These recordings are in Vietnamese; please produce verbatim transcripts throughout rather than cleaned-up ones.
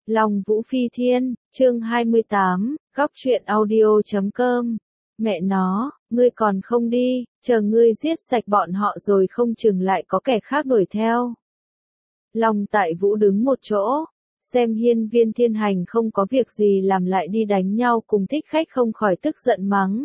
Long Vũ Phi Thiên, chương hai mươi tám, góc truyện audio chấm com. Mẹ nó, ngươi còn không đi, chờ ngươi giết sạch bọn họ rồi không chừng lại có kẻ khác đuổi theo. Long Tại Vũ đứng một chỗ, xem Hiên Viên Thiên Hành không có việc gì làm lại đi đánh nhau cùng thích khách không khỏi tức giận mắng.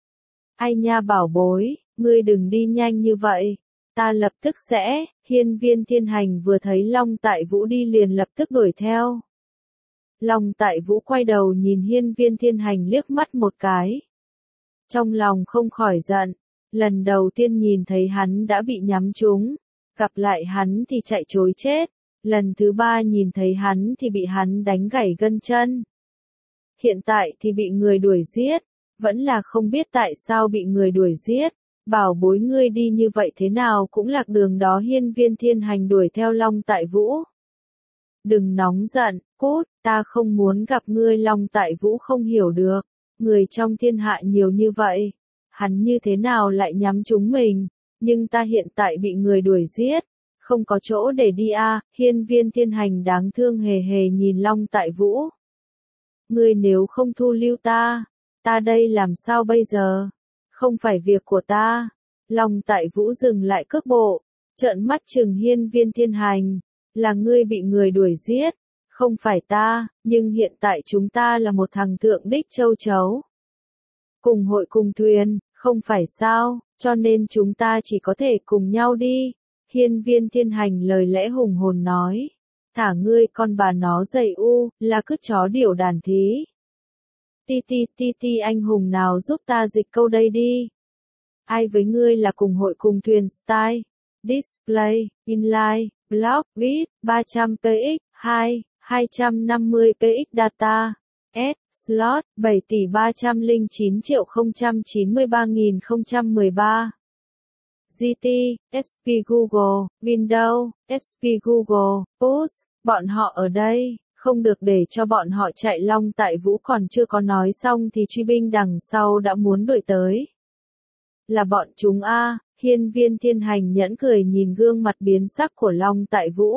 Ai nha bảo bối, ngươi đừng đi nhanh như vậy, ta lập tức sẽ. Hiên Viên Thiên Hành vừa thấy Long Tại Vũ đi liền lập tức đuổi theo. Long Tại Vũ quay đầu nhìn Hiên Viên Thiên Hành liếc mắt một cái. Trong lòng không khỏi giận, lần đầu tiên nhìn thấy hắn đã bị nhắm trúng, gặp lại hắn thì chạy trối chết, lần thứ ba nhìn thấy hắn thì bị hắn đánh gãy gân chân. Hiện tại thì bị người đuổi giết, vẫn là không biết tại sao bị người đuổi giết, bảo bối ngươi đi như vậy thế nào cũng lạc đường đó. Hiên Viên Thiên Hành đuổi theo Long Tại Vũ. Đừng nóng giận, cút, ta không muốn gặp ngươi. Long Tại Vũ không hiểu được, người trong thiên hạ nhiều như vậy, hắn như thế nào lại nhắm trúng mình, nhưng ta hiện tại bị người đuổi giết, không có chỗ để đi a. À. Hiên Viên Thiên Hành đáng thương hề hề nhìn Long Tại Vũ. Ngươi nếu không thu lưu ta, ta đây làm sao bây giờ? Không phải việc của ta. Long Tại Vũ dừng lại cước bộ, trợn mắt trừng Hiên Viên Thiên Hành. Là ngươi bị người đuổi giết, không phải ta, nhưng hiện tại chúng ta là một thằng thượng đích châu chấu. Cùng hội cùng thuyền, không phải sao, cho nên chúng ta chỉ có thể cùng nhau đi. Hiên Viên Thiên Hành lời lẽ hùng hồn nói. Thả ngươi con bà nó dày u, là cứ chó điểu đàn thí. Ti ti ti ti anh hùng nào giúp ta dịch câu đây đi. Ai với ngươi là cùng hội cùng thuyền style, display, inline, block, viết, ba trăm px, hai, hai trăm năm mươi px data, S, slot, bảy tỷ ba trăm lẻ chín triệu không trăm chín mươi ba nghìn không trăm mười ba. giê tê, ét pê Google, Windows, ét pê Google, Push, bọn họ ở đây, không được để cho bọn họ chạy. Long Tại Vũ còn chưa có nói xong thì truy binh đằng sau đã muốn đuổi tới. Là bọn chúng a. Hiên Viên Thiên Hành nhẫn cười nhìn gương mặt biến sắc của Long Tại Vũ.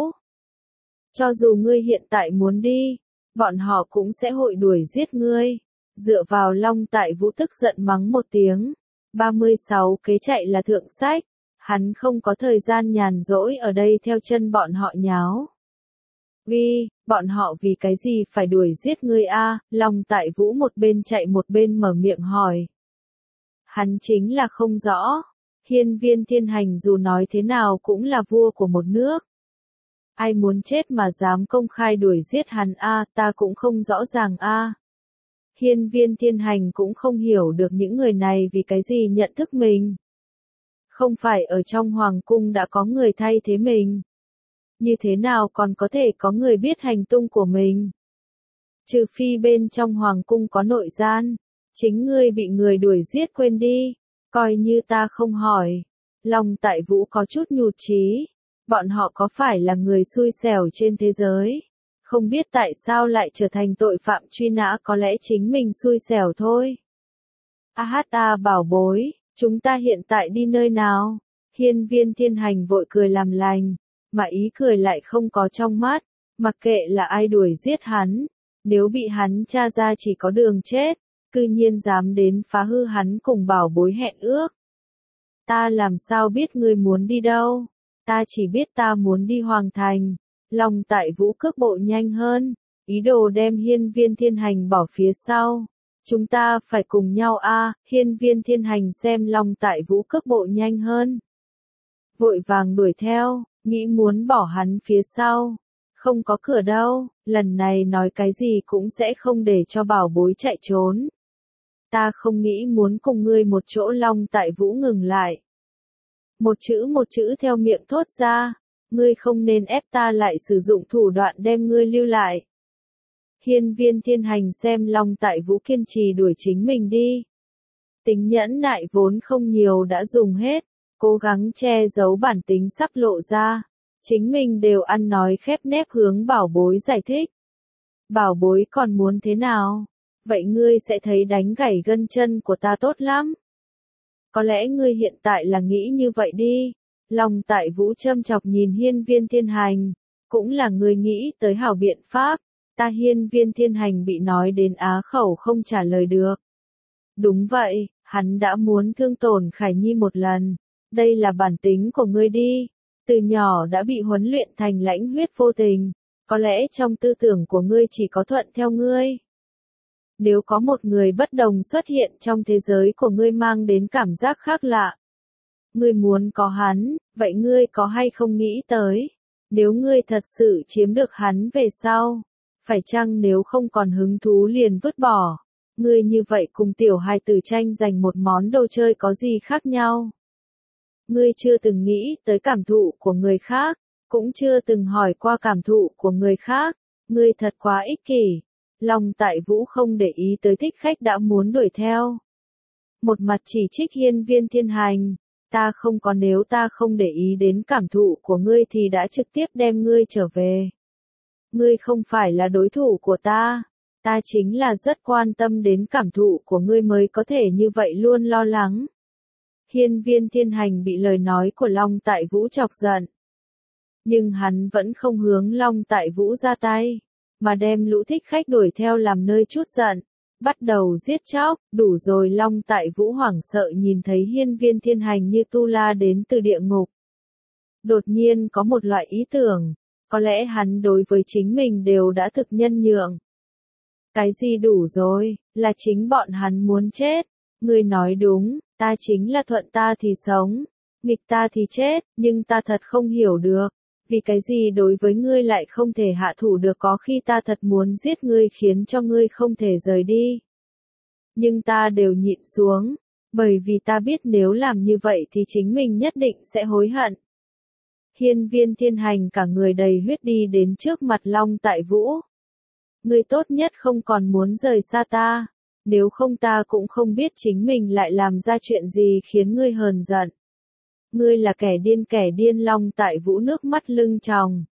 Cho dù ngươi hiện tại muốn đi, bọn họ cũng sẽ hội đuổi giết ngươi. Dựa vào. Long Tại Vũ tức giận mắng một tiếng. ba mươi sáu kế chạy là thượng sách, hắn không có thời gian nhàn rỗi ở đây theo chân bọn họ nháo. Vì, bọn họ vì cái gì phải đuổi giết ngươi a? Long Tại Vũ một bên chạy một bên mở miệng hỏi. Hắn chính là không rõ. Hiên Viên Thiên Hành dù nói thế nào cũng là vua của một nước. Ai muốn chết mà dám công khai đuổi giết hắn a, ta cũng không rõ ràng a. Hiên Viên Thiên Hành cũng không hiểu được những người này vì cái gì nhận thức mình. Không phải ở trong hoàng cung đã có người thay thế mình. Như thế nào còn có thể có người biết hành tung của mình? Trừ phi bên trong hoàng cung có nội gian. Chính ngươi bị người đuổi giết quên đi. Coi như ta không hỏi. Long Tại Vũ có chút nhụt chí. Bọn họ có phải là người xui xẻo trên thế giới? Không biết tại sao lại trở thành tội phạm truy nã, có lẽ chính mình xui xẻo thôi. A hát a bảo bối, chúng ta hiện tại đi nơi nào? Hiên Viên Thiên Hành vội cười làm lành, mà ý cười lại không có trong mắt. Mặc kệ là ai đuổi giết hắn, nếu bị hắn tra ra chỉ có đường chết. Cư nhiên dám đến phá hư hắn cùng bảo bối hẹn ước. Ta làm sao biết ngươi muốn đi đâu? Ta chỉ biết ta muốn đi Hoàng Thành. Long Tại Vũ cước bộ nhanh hơn, ý đồ đem Hiên Viên Thiên Hành bỏ phía sau. Chúng ta phải cùng nhau a. À. Hiên Viên Thiên Hành xem Long Tại Vũ cước bộ nhanh hơn, vội vàng đuổi theo, nghĩ muốn bỏ hắn phía sau. Không có cửa đâu, lần này nói cái gì cũng sẽ không để cho bảo bối chạy trốn. Ta không nghĩ muốn cùng ngươi một chỗ. Long Tại Vũ ngừng lại. Một chữ một chữ theo miệng thốt ra. Ngươi không nên ép ta lại sử dụng thủ đoạn đem ngươi lưu lại. Hiên Viên Thiên Hành xem Long Tại Vũ kiên trì đuổi chính mình đi. Tính nhẫn nại vốn không nhiều đã dùng hết, cố gắng che giấu bản tính sắp lộ ra. Chính mình đều ăn nói khép nép hướng bảo bối giải thích. Bảo bối còn muốn thế nào? Vậy ngươi sẽ thấy đánh gãy gân chân của ta tốt lắm. Có lẽ ngươi hiện tại là nghĩ như vậy đi. Long Tại Vũ châm chọc nhìn Hiên Viên Thiên Hành. Cũng là ngươi nghĩ tới hảo biện pháp. Ta Hiên Viên Thiên Hành bị nói đến á khẩu không trả lời được. Đúng vậy, hắn đã muốn thương tổn Khải Nhi một lần. Đây là bản tính của ngươi đi. Từ nhỏ đã bị huấn luyện thành lãnh huyết vô tình. Có lẽ trong tư tưởng của ngươi chỉ có thuận theo ngươi. Nếu có một người bất đồng xuất hiện trong thế giới của ngươi mang đến cảm giác khác lạ. Ngươi muốn có hắn, vậy ngươi có hay không nghĩ tới? Nếu ngươi thật sự chiếm được hắn về sau, phải chăng nếu không còn hứng thú liền vứt bỏ? Ngươi như vậy cùng tiểu hài tử tranh giành một món đồ chơi có gì khác nhau? Ngươi chưa từng nghĩ tới cảm thụ của người khác, cũng chưa từng hỏi qua cảm thụ của người khác. Ngươi thật quá ích kỷ. Long Tại Vũ không để ý tới thích khách đã muốn đuổi theo. Một mặt chỉ trích Hiên Viên Thiên Hành. Ta không có nếu ta không để ý đến cảm thụ của ngươi thì đã trực tiếp đem ngươi trở về. Ngươi không phải là đối thủ của ta. Ta chính là rất quan tâm đến cảm thụ của ngươi mới có thể như vậy luôn lo lắng. Hiên Viên Thiên Hành bị lời nói của Long Tại Vũ chọc giận. Nhưng hắn vẫn không hướng Long Tại Vũ ra tay, mà đem lũ thích khách đuổi theo làm nơi chút giận. Bắt đầu giết chóc, đủ rồi. Long Tại Vũ hoảng sợ nhìn thấy Hiên Viên Thiên Hành như tu la đến từ địa ngục. Đột nhiên có một loại ý tưởng, có lẽ hắn đối với chính mình đều đã thực nhân nhượng. Cái gì đủ rồi, là chính bọn hắn muốn chết. Ngươi nói đúng, ta chính là thuận ta thì sống, nghịch ta thì chết, nhưng ta thật không hiểu được. Vì cái gì đối với ngươi lại không thể hạ thủ được, có khi ta thật muốn giết ngươi khiến cho ngươi không thể rời đi. Nhưng ta đều nhịn xuống, bởi vì ta biết nếu làm như vậy thì chính mình nhất định sẽ hối hận. Hiên Viên Thiên Hành cả người đầy huyết đi đến trước mặt Long Tại Vũ. Ngươi tốt nhất không còn muốn rời xa ta, nếu không ta cũng không biết chính mình lại làm ra chuyện gì khiến ngươi hờn giận. Ngươi là kẻ điên kẻ điên. Long Tại Vũ nước mắt lưng tròng.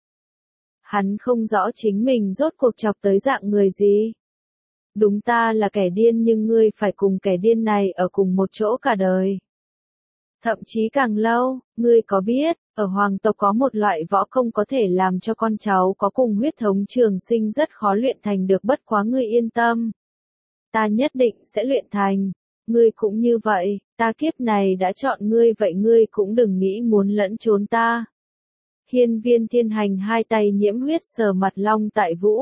Hắn không rõ chính mình rốt cuộc chọc tới dạng người gì. Đúng, ta là kẻ điên nhưng ngươi phải cùng kẻ điên này ở cùng một chỗ cả đời. Thậm chí càng lâu. Ngươi có biết, ở hoàng tộc có một loại võ công có thể làm cho con cháu có cùng huyết thống trường sinh rất khó luyện thành được, bất quá ngươi yên tâm. Ta nhất định sẽ luyện thành. Ngươi cũng như vậy, ta kiếp này đã chọn ngươi vậy ngươi cũng đừng nghĩ muốn lẫn trốn ta. Hiên Viên Thiên Hành hai tay nhiễm huyết sờ mặt Long Tại Vũ.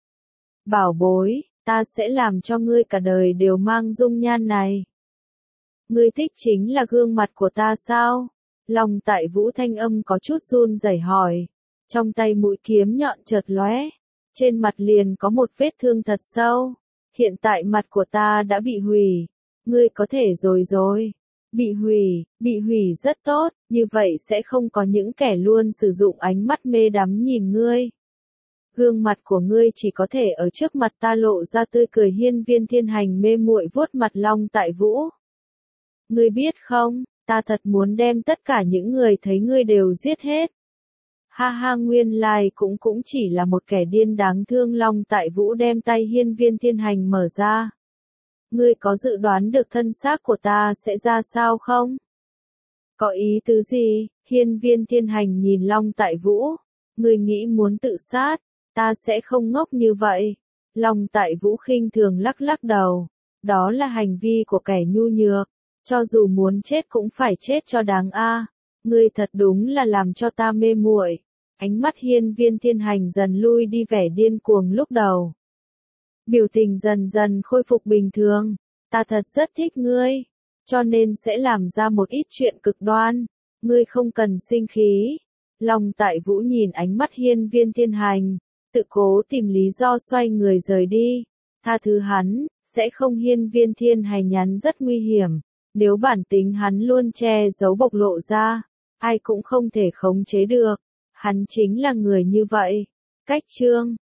Bảo bối, ta sẽ làm cho ngươi cả đời đều mang dung nhan này. Ngươi thích chính là gương mặt của ta sao? Long Tại Vũ thanh âm có chút run rẩy hỏi. Trong tay mũi kiếm nhọn chợt lóe. Trên mặt liền có một vết thương thật sâu. Hiện tại mặt của ta đã bị hủy. Ngươi có thể rồi rồi. Bị hủy, bị hủy rất tốt, như vậy sẽ không có những kẻ luôn sử dụng ánh mắt mê đắm nhìn ngươi. Gương mặt của ngươi chỉ có thể ở trước mặt ta lộ ra tươi cười. Hiên Viên Thiên Hành mê muội vuốt mặt Long Tại Vũ. Ngươi biết không, ta thật muốn đem tất cả những người thấy ngươi đều giết hết. Ha ha, nguyên lai cũng cũng chỉ là một kẻ điên đáng thương. Long Tại Vũ đem tay Hiên Viên Thiên Hành mở ra. Ngươi có dự đoán được thân xác của ta sẽ ra sao không? Có ý tứ gì? Hiên Viên Thiên Hành nhìn Long Tại Vũ. Ngươi nghĩ muốn tự sát, ta sẽ không ngốc như vậy. Long Tại Vũ khinh thường lắc lắc đầu. Đó là hành vi của kẻ nhu nhược. Cho dù muốn chết cũng phải chết cho đáng a. Ngươi thật đúng là làm cho ta mê muội. Ánh mắt Hiên Viên Thiên Hành dần lui đi vẻ điên cuồng lúc đầu. Biểu tình dần dần khôi phục bình thường. Ta thật rất thích ngươi, cho nên sẽ làm ra một ít chuyện cực đoan. Ngươi không cần sinh khí. Long Tại Vũ nhìn ánh mắt Hiên Viên Thiên Hành, tự cố tìm lý do xoay người rời đi. Tha thứ hắn, sẽ không. Hiên Viên Thiên Hành nhắn rất nguy hiểm. Nếu bản tính hắn luôn che giấu bộc lộ ra, ai cũng không thể khống chế được. Hắn chính là người như vậy. Cách chương